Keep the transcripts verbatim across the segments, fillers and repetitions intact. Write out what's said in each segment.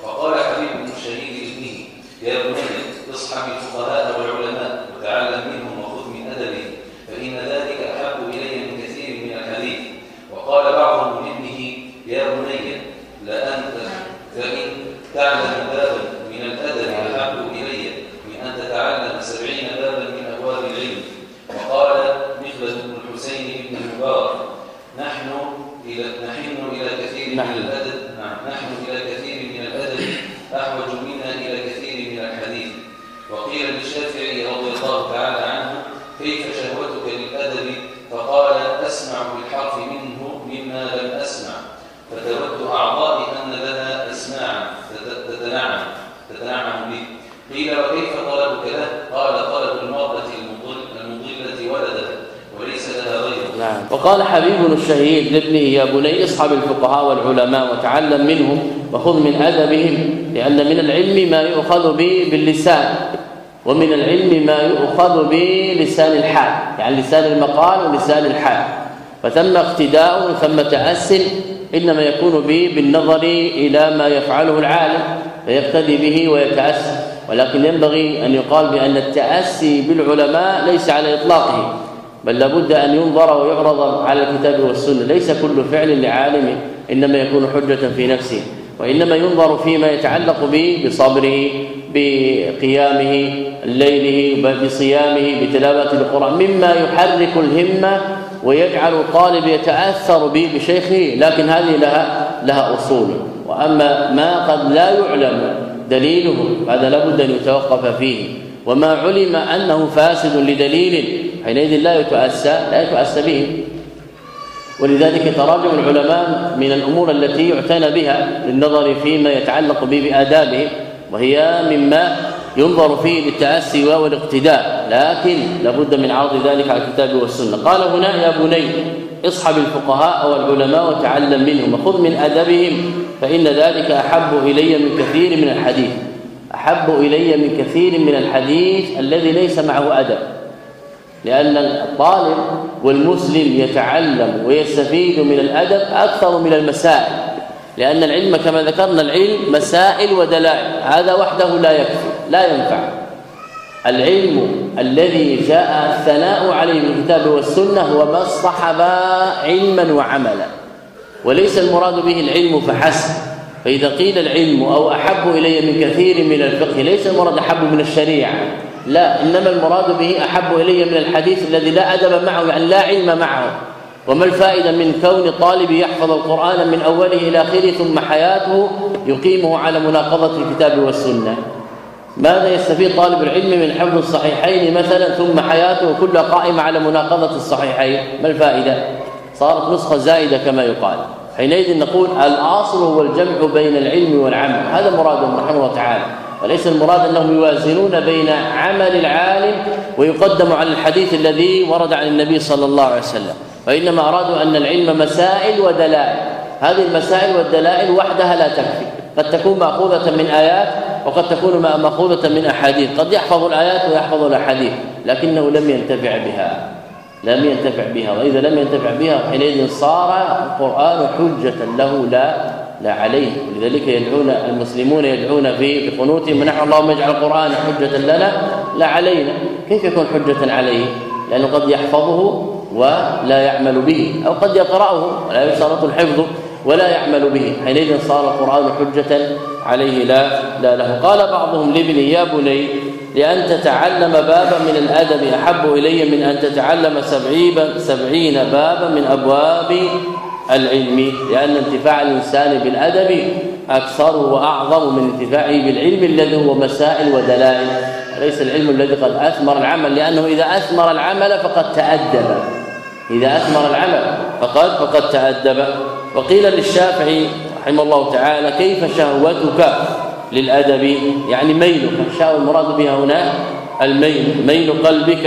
فقال حبيب بن الشهيد لابنه يا بني اصحب الفقهاء والعلماء وتعلم منهم وخذ من أدبهم فإن ذلك أحب إلي من كثير من الحديث. وقال بعضهم لابنه يا بني لأن فإن تعلم بابا من الأدب أحب إلي من أن تتعلم سبعين بابا من أبواب العلم. وقال مخلد بن الحسين بن المبارك نحن إلى نحن إلى كثير من الأدب نحن إلى كثير من الأدب أحوج منا إلى كثير من الحديث. وقيل للشافعي رضي الله تعالى عنه كيف شهوتك للأدب؟ فقال أسمع بالحرف منه مما لم أسمع فتود أعضائي أن لها أسماعا تتنعم تتنعم به. قيل وكيف طلبك له؟ قال طلب المرأة المضلة ولدها وليس لها غيره. نعم. وقال حبيب الشهيد لابنه يا بني اصحب الفقهاء والعلماء وتعلم منهم وخذ من أدبهم لأن من العلم ما يؤخذ به باللسان ومن العلم ما يؤخذ بلسان الحال، يعني لسان المقال ولسان الحال. فثم اقتداء ثم تأسل إنما يكون به بالنظر إلى ما يفعله العالم فيقتدي به ويتأسى. ولكن ينبغي أن يقال بأن التأسي بالعلماء ليس على إطلاقه، بل لابد أن ينظر ويعرض على الكتاب والسنة. ليس كل فعل لعالم إنما يكون حجة في نفسه، وإنما ينظر فيما يتعلق به بصبره بقيامه الليله بصيامه بتلاوة القرآن مما يحرك الهمة ويجعل الطالب يتأثر به بشيخه، لكن هذه لها لها أصول. وأما ما قد لا يعلم دليله هذا لابد أن يتوقف فيه، وما علم أنه فاسد لدليل حينئذ لا يتأسى لا يتأسى به. ولذلك يتراجم العلماء من الأمور التي يعتنى بها للنظر فيما يتعلق به بآدابه، وهي مما ينظر فيه للتأسي والاقتداء، لكن لابد من عرض ذلك على الكتاب والسنة. قال هنا يا بني اصحب الفقهاء والعلماء وتعلم منهم وخذ من أدبهم فإن ذلك أحب إلي من كثير من الحديث. أحب إلي من كثير من الحديث الذي ليس معه أدب، لأن الطالب والمسلم يتعلم ويستفيد من الأدب أكثر من المسائل، لأن العلم كما ذكرنا العلم مسائل ودلائل، هذا وحده لا يكفي لا ينفع. العلم الذي جاء الثناء عليه من الكتاب والسنة هو ما اصطحب علما وعملا، وليس المراد به العلم فحسب. فإذا قيل العلم أو أحب إلي من كثير من الفقه ليس المراد أحب من الشريعة، لا، إنما المراد به أحب إلي من الحديث الذي لا أدب معه، يعني لا علم معه. وما الفائدة من كون طالب يحفظ القرآن من أوله إلى آخره ثم حياته يقيمه على مناقضة الكتاب والسنة؟ ماذا يستفيد طالب العلم من حفظ الصحيحين مثلا ثم حياته كلها قائمة على مناقضة الصحيحين؟ ما الفائدة؟ صارت نسخة زائدة كما يقال. حينئذ نقول الأصل هو الجمع بين العلم والعمل، هذا مرادهم رحمه الله تعالى، وليس المراد أنهم يوازنون بين عمل العالم ويقدم على الحديث الذي ورد عن النبي صلى الله عليه وسلم، وإنما أرادوا أن العلم مسائل ودلائل. هذه المسائل والدلائل وحدها لا تكفي، قد تكون مأخوذة من آيات وقد تكون مأخوذة من أحاديث، قد يحفظ الآيات ويحفظ الأحاديث لكنه لم ينتفع بها لم ينتفع بها وإذا لم ينتفع بها حينئذ صار القرآن حجة له لا لا عليه. ولذلك يدعون المسلمون يدعون في قنوتهم ونحن اللهم اجعل القرآن حجة لنا لا علينا. كيف يكون حجة عليه؟ لأنه قد يحفظه ولا يعمل به، أو قد يقرأه ولا يشترط الحفظ ولا يعمل به، حينئذ صار القرآن حجة عليه لا لا له. قال بعضهم لابني يا بني لأن تتعلم بابا من الأدب أحب إلي من أن تتعلم سبعين بابا من أبواب العلم، لأن انتفاع الإنسان بالأدب أكثر وأعظم من انتفاعه بالعلم الذي هو مسائل ودلائل، وليس العلم الذي قد أثمر العمل، لأنه إذا أثمر العمل فقد تأدب إذا أثمر العمل فقد فقد تأدب. وقيل للشافعي رحمه الله تعالى كيف شهوتك للأدب؟ يعني ميلك، الشهوة المراد بها هنا الميل، ميل قلبك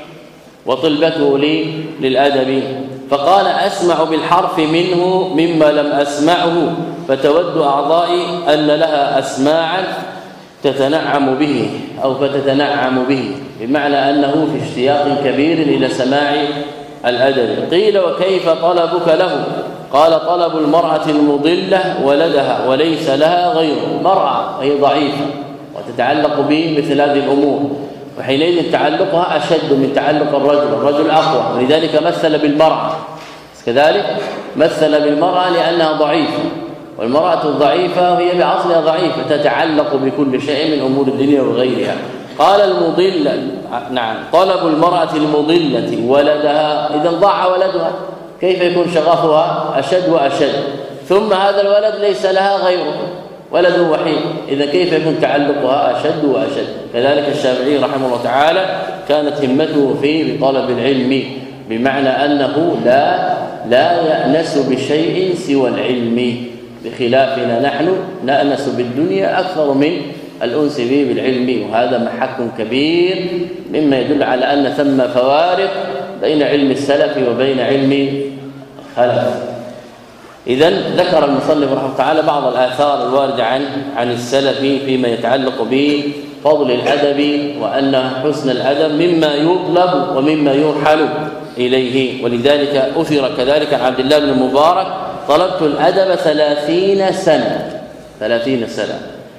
وطلبته لي للأدب. فقال أسمع بالحرف منه مما لم أسمعه فتود أعضائي أن لها أسماعا تتنعم به أو فتتنعم به، بمعنى أنه في اشتياق كبير إلى سماع الأدب. قيل وكيف طلبك له؟ قال طلب المرأة المضلة ولدها وليس لها غيره. مرأة هي ضعيفة وتتعلق به مثل هذه الأمور، وحينئذ تعلقها أشد من تعلق الرجل، الرجل أقوى، ولذلك مثل بالمرأة كذلك، مثل بالمرأة لأنها ضعيفة، والمرأة الضعيفة هي بأصلها ضعيفة تتعلق بكل شيء من أمور الدنيا وغيرها. قال المضلة نعم طلب المرأة المضلة ولدها، إذا ضاع ولدها كيف يكون شغفها أشد وأشد، ثم هذا الولد ليس لها غيره، ولد وحيد، إذا كيف يكون تعلقها أشد وأشد. كذلك الشافعي رحمه الله تعالى كانت همته فيه بطلب العلم، بمعنى أنه لا لا يأنس بشيء سوى العلم، بخلافنا نحن نأنس بالدنيا أكثر من الأنس به بالعلم، وهذا محك كبير مما يدل على أن ثم فوارق بين علم السلف وبين علم الخلف. إذن ذكر المصنف رحمه الله تعالى بعض الآثار الواردة عن عن السلف فيما يتعلق بفضل الأدب، وأن حسن الأدب مما يطلب ومما يرحل إليه. ولذلك أثر كذلك عن عبد الله بن المبارك طلبت الأدب ثلاثين سنة ثلاثين سنة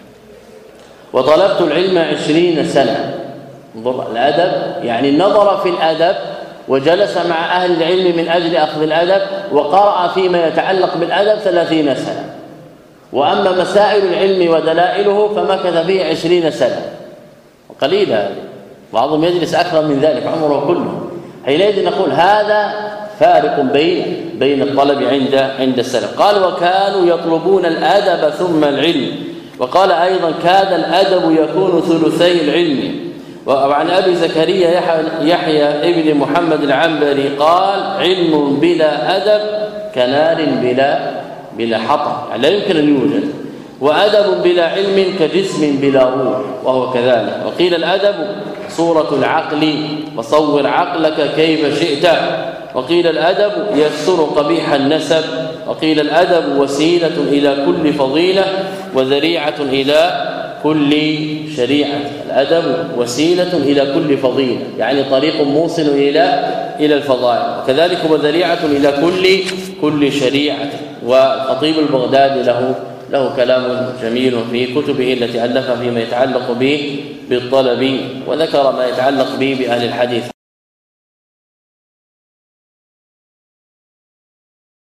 وطلبت العلم عشرين سنة. انظر الأدب يعني نظر في الأدب وجلس مع أهل العلم من أجل أخذ الأدب، وقرأ فيما يتعلق بالأدب ثلاثين سنة. وأما مسائل العلم ودلائله فمكث فيه عشرين سنة، قليل هذا، بعضهم يجلس أكثر من ذلك عمره كله. حينئذ نقول هذا فارق بين بين الطلب عند عند السلف. قال وكانوا يطلبون الأدب ثم العلم. وقال أيضا كاد الأدب يكون ثلثي العلم. وعن أبي زكريا يحيى ابن محمد العنبري قال علم بلا أدب كنار بلا بلا حطب، يعني لا يمكن أن يوجد. وأدب بلا علم كجسم بلا روح، وهو كذلك. وقيل الأدب صورة العقل وصور عقلك كيف شئت. وقيل الأدب يستر قبيح النسب. وقيل الأدب وسيلة إلى كل فضيلة وذريعة إلى كل شريعة. الأدب وسيلة إلى كل فضيلة، يعني طريق موصل إلى إلى الفضائل، وكذلك وذريعة إلى كل كل شريعة. والخطيب البغدادي له له كلام جميل في كتبه التي ألفها فيما يتعلق به بالطلب، وذكر ما يتعلق به بأهل الحديث.